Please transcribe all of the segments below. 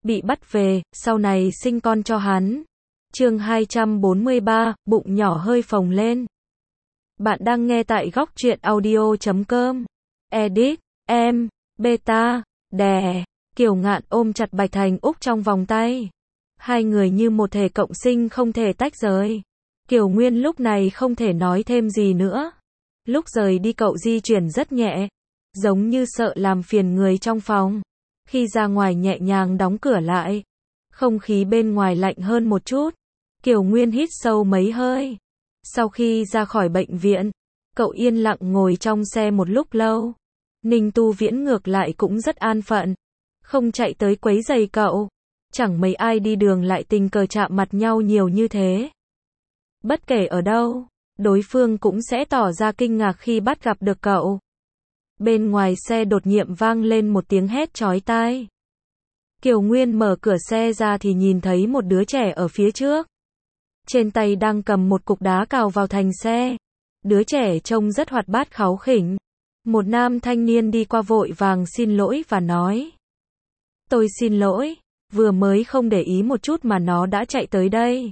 bị bắt về, sau này sinh con cho hắn. Chương 243, bụng nhỏ hơi phồng lên. Bạn đang nghe tại góc truyện audio.com. Edit, em, beta, đè. Kiều Ngạn ôm chặt Bạch Thành Úc trong vòng tay. Hai người như một thể cộng sinh không thể tách rời. Kiều Nguyên lúc này không thể nói thêm gì nữa. Lúc rời đi cậu di chuyển rất nhẹ, giống như sợ làm phiền người trong phòng. Khi ra ngoài nhẹ nhàng đóng cửa lại. Không khí bên ngoài lạnh hơn một chút. Kiều Nguyên hít sâu mấy hơi. Sau khi ra khỏi bệnh viện, cậu yên lặng ngồi trong xe một lúc lâu. Ninh Tu Viễn ngược lại cũng rất an phận. Không chạy tới quấy rầy cậu. Chẳng mấy ai đi đường lại tình cờ chạm mặt nhau nhiều như thế. Bất kể ở đâu, đối phương cũng sẽ tỏ ra kinh ngạc khi bắt gặp được cậu. Bên ngoài xe đột nhiên vang lên một tiếng hét chói tai. Kiều Nguyên mở cửa xe ra thì nhìn thấy một đứa trẻ ở phía trước. Trên tay đang cầm một cục đá cào vào thành xe. Đứa trẻ trông rất hoạt bát kháu khỉnh. Một nam thanh niên đi qua vội vàng xin lỗi và nói: "Tôi xin lỗi, vừa mới không để ý một chút mà nó đã chạy tới đây.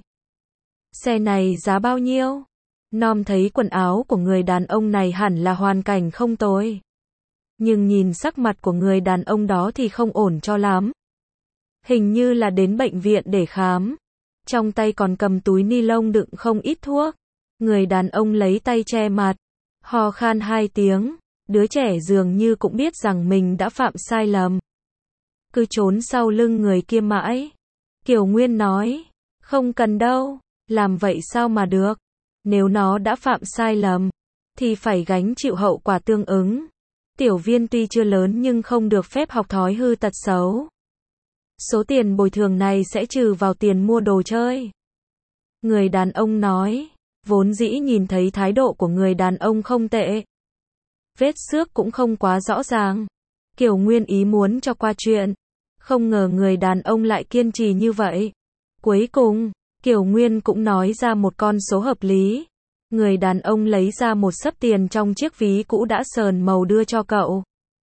Xe này giá bao nhiêu?" Nom thấy quần áo của người đàn ông này hẳn là hoàn cảnh không tồi. Nhưng nhìn sắc mặt của người đàn ông đó thì không ổn cho lắm. Hình như là đến bệnh viện để khám. Trong tay còn cầm túi ni lông đựng không ít thuốc. Người đàn ông lấy tay che mặt, ho khan 2 tiếng. Đứa trẻ dường như cũng biết rằng mình đã phạm sai lầm. Cứ trốn sau lưng người kia mãi. Kiều Nguyên nói: "Không cần đâu, làm vậy sao mà được. Nếu nó đã phạm sai lầm, thì phải gánh chịu hậu quả tương ứng. Tiểu Viên tuy chưa lớn nhưng không được phép học thói hư tật xấu. Số tiền bồi thường này sẽ trừ vào tiền mua đồ chơi." Người đàn ông nói. Vốn dĩ nhìn thấy thái độ của người đàn ông không tệ. Vết xước cũng không quá rõ ràng. Kiều Nguyên ý muốn cho qua chuyện. Không ngờ người đàn ông lại kiên trì như vậy. Cuối cùng, Kiều Nguyên cũng nói ra một con số hợp lý. Người đàn ông lấy ra một xấp tiền trong chiếc ví cũ đã sờn màu đưa cho cậu.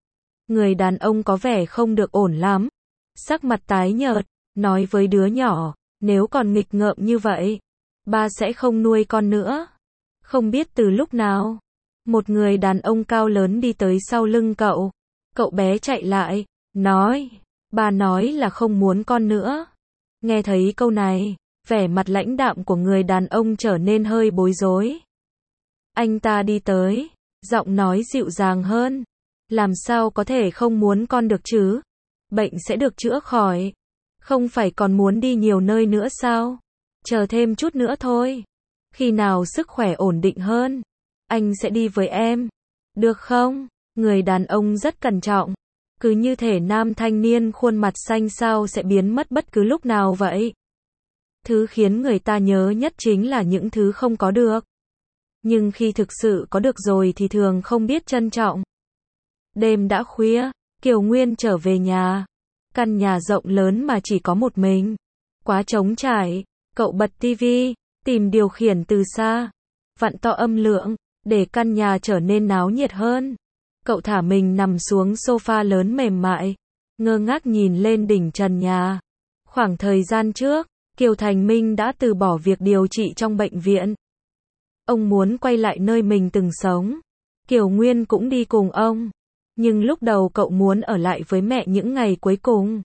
Người đàn ông có vẻ không được ổn lắm. Sắc mặt tái nhợt, nói với đứa nhỏ: "Nếu còn nghịch ngợm như vậy, ba sẽ không nuôi con nữa." Không biết từ lúc nào, một người đàn ông cao lớn đi tới sau lưng cậu. Cậu bé chạy lại, nói: "Ba nói là không muốn con nữa." Nghe thấy câu này, vẻ mặt lãnh đạm của người đàn ông trở nên hơi bối rối. Anh ta đi tới, giọng nói dịu dàng hơn: "Làm sao có thể không muốn con được chứ? Bệnh sẽ được chữa khỏi. Không phải còn muốn đi nhiều nơi nữa sao? Chờ thêm chút nữa thôi. Khi nào sức khỏe ổn định hơn, anh sẽ đi với em. Được không?" Người đàn ông rất cẩn trọng. Cứ như thể nam thanh niên khuôn mặt xanh xao sẽ biến mất bất cứ lúc nào vậy. Thứ khiến người ta nhớ nhất chính là những thứ không có được. Nhưng khi thực sự có được rồi thì thường không biết trân trọng. Đêm đã khuya, Kiều Nguyên trở về nhà. Căn nhà rộng lớn mà chỉ có một mình. Quá trống trải. Cậu bật tivi, tìm điều khiển từ xa. Vặn to âm lượng, để căn nhà trở nên náo nhiệt hơn. Cậu thả mình nằm xuống sofa lớn mềm mại. Ngơ ngác nhìn lên đỉnh trần nhà. Khoảng thời gian trước, Kiều Thành Minh đã từ bỏ việc điều trị trong bệnh viện. Ông muốn quay lại nơi mình từng sống. Kiều Nguyên cũng đi cùng ông. Nhưng lúc đầu cậu muốn ở lại với mẹ những ngày cuối cùng.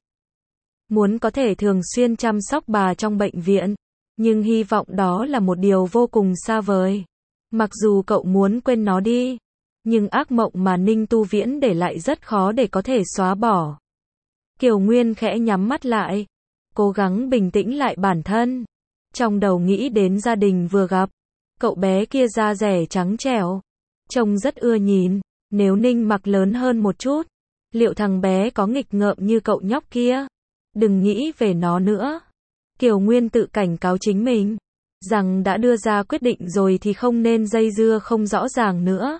Muốn có thể thường xuyên chăm sóc bà trong bệnh viện. Nhưng hy vọng đó là một điều vô cùng xa vời. Mặc dù cậu muốn quên nó đi, nhưng ác mộng mà Ninh Tu Viễn để lại rất khó để có thể xóa bỏ. Kiều Nguyên khẽ nhắm mắt lại, cố gắng bình tĩnh lại bản thân. Trong đầu nghĩ đến gia đình vừa gặp. Cậu bé kia da dẻ trắng trẻo, trông rất ưa nhìn. Nếu Ninh mặc lớn hơn một chút, liệu thằng bé có nghịch ngợm như cậu nhóc kia? Đừng nghĩ về nó nữa. Kiều Nguyên tự cảnh cáo chính mình, rằng đã đưa ra quyết định rồi thì không nên dây dưa không rõ ràng nữa.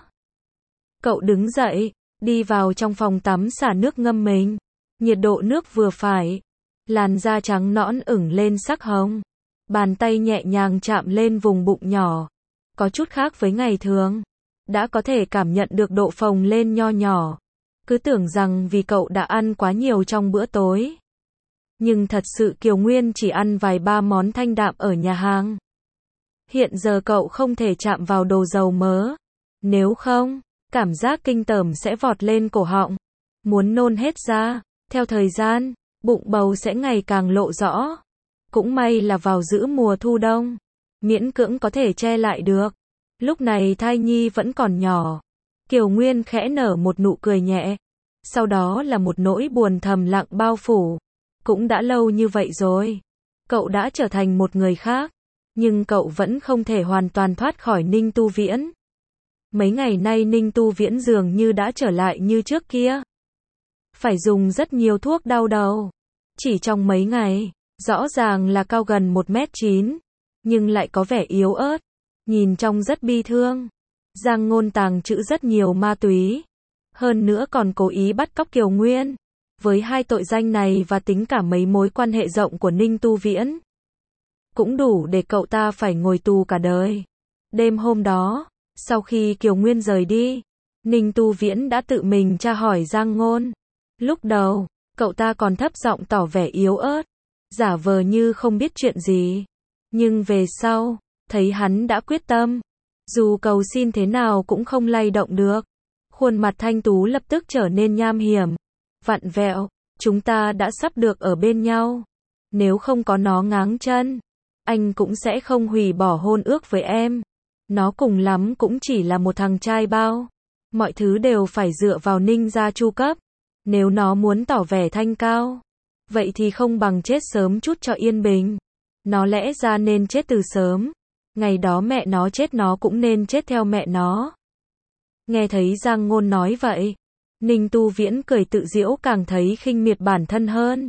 Cậu đứng dậy, đi vào trong phòng tắm xả nước ngâm mình. Nhiệt độ nước vừa phải. Làn da trắng nõn ửng lên sắc hồng. Bàn tay nhẹ nhàng chạm lên vùng bụng nhỏ. Có chút khác với ngày thường. Đã có thể cảm nhận được độ phồng lên nho nhỏ. Cứ tưởng rằng vì cậu đã ăn quá nhiều trong bữa tối, Nhưng thật sự Kiều Nguyên chỉ ăn vài ba món thanh đạm ở nhà hàng. Hiện giờ cậu không thể chạm vào đồ dầu mỡ. Nếu không, cảm giác kinh tởm sẽ vọt lên cổ họng. Muốn nôn hết ra. Theo thời gian, bụng bầu sẽ ngày càng lộ rõ. Cũng may là vào giữa mùa thu đông. Miễn cưỡng có thể che lại được. Lúc này thai nhi vẫn còn nhỏ. Kiều Nguyên khẽ nở một nụ cười nhẹ. Sau đó là một nỗi buồn thầm lặng bao phủ. Cũng đã lâu như vậy rồi. Cậu đã trở thành một người khác. Nhưng cậu vẫn không thể hoàn toàn thoát khỏi Ninh Tu Viễn. Mấy ngày nay Ninh Tu Viễn dường như đã trở lại như trước kia. Phải dùng rất nhiều thuốc đau đầu. Chỉ trong mấy ngày, rõ ràng là cao gần 1m9, nhưng lại có vẻ yếu ớt. Nhìn trông rất bi thương. Giang Ngôn tàng trữ rất nhiều ma túy. Hơn nữa còn cố ý bắt cóc Kiều Nguyên. Với hai tội danh này và tính cả mấy mối quan hệ rộng của Ninh Tu Viễn, cũng đủ để cậu ta phải ngồi tù cả đời. Đêm hôm đó, sau khi Kiều Nguyên rời đi, Ninh Tu Viễn đã tự mình tra hỏi Giang Ngôn. Lúc đầu, cậu ta còn thấp giọng tỏ vẻ yếu ớt, giả vờ như không biết chuyện gì. Nhưng về sau, thấy hắn đã quyết tâm, dù cầu xin thế nào cũng không lay động được. Khuôn mặt thanh tú lập tức trở nên nham hiểm, vặn vẹo. Chúng ta đã sắp được ở bên nhau. Nếu không có nó ngáng chân, anh cũng sẽ không hủy bỏ hôn ước với em. Nó cùng lắm cũng chỉ là một thằng trai bao. Mọi thứ đều phải dựa vào Ninh gia chu cấp. Nếu nó muốn tỏ vẻ thanh cao, vậy thì không bằng chết sớm chút cho yên bình. Nó lẽ ra nên chết từ sớm. Ngày đó mẹ nó chết nó cũng nên chết theo mẹ nó. Nghe thấy Giang Ngôn nói vậy, Ninh Tu Viễn cười tự giễu, càng thấy khinh miệt bản thân hơn.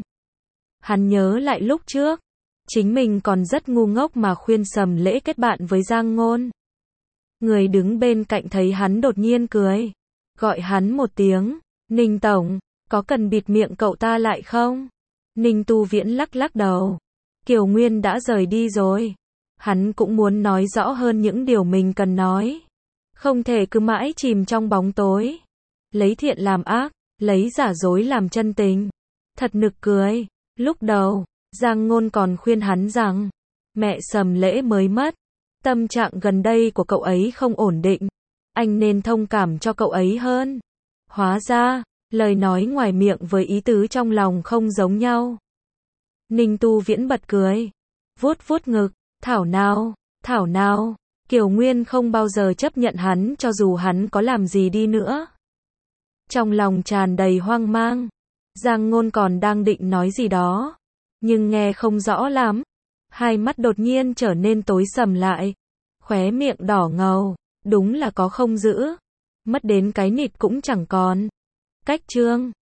Hắn nhớ lại lúc trước, chính mình còn rất ngu ngốc mà khuyên Sầm Lễ kết bạn với Giang Ngôn. Người đứng bên cạnh thấy hắn đột nhiên cười, gọi hắn một tiếng, Ninh Tổng, có cần bịt miệng cậu ta lại không? Ninh Tu Viễn lắc lắc đầu. Kiều Nguyên đã rời đi rồi. Hắn cũng muốn nói rõ hơn những điều mình cần nói. Không thể cứ mãi chìm trong bóng tối. Lấy thiện làm ác, lấy giả dối làm chân tình. Thật nực cười. Lúc đầu, Giang Ngôn còn khuyên hắn rằng, mẹ Sầm Lễ mới mất. Tâm trạng gần đây của cậu ấy không ổn định. Anh nên thông cảm cho cậu ấy hơn. Hóa ra, lời nói ngoài miệng với ý tứ trong lòng không giống nhau. Ninh Tu Viễn bật cười. Vuốt vuốt ngực. Thảo nào. Kiều Nguyên không bao giờ chấp nhận hắn cho dù hắn có làm gì đi nữa. Trong lòng tràn đầy hoang mang. Giang Ngôn còn đang định nói gì đó, nhưng nghe không rõ lắm. Hai mắt đột nhiên trở nên tối sầm lại. Khóe miệng đỏ ngầu. Đúng là có không giữ. Mất đến cái nịt cũng chẳng còn. Cách chương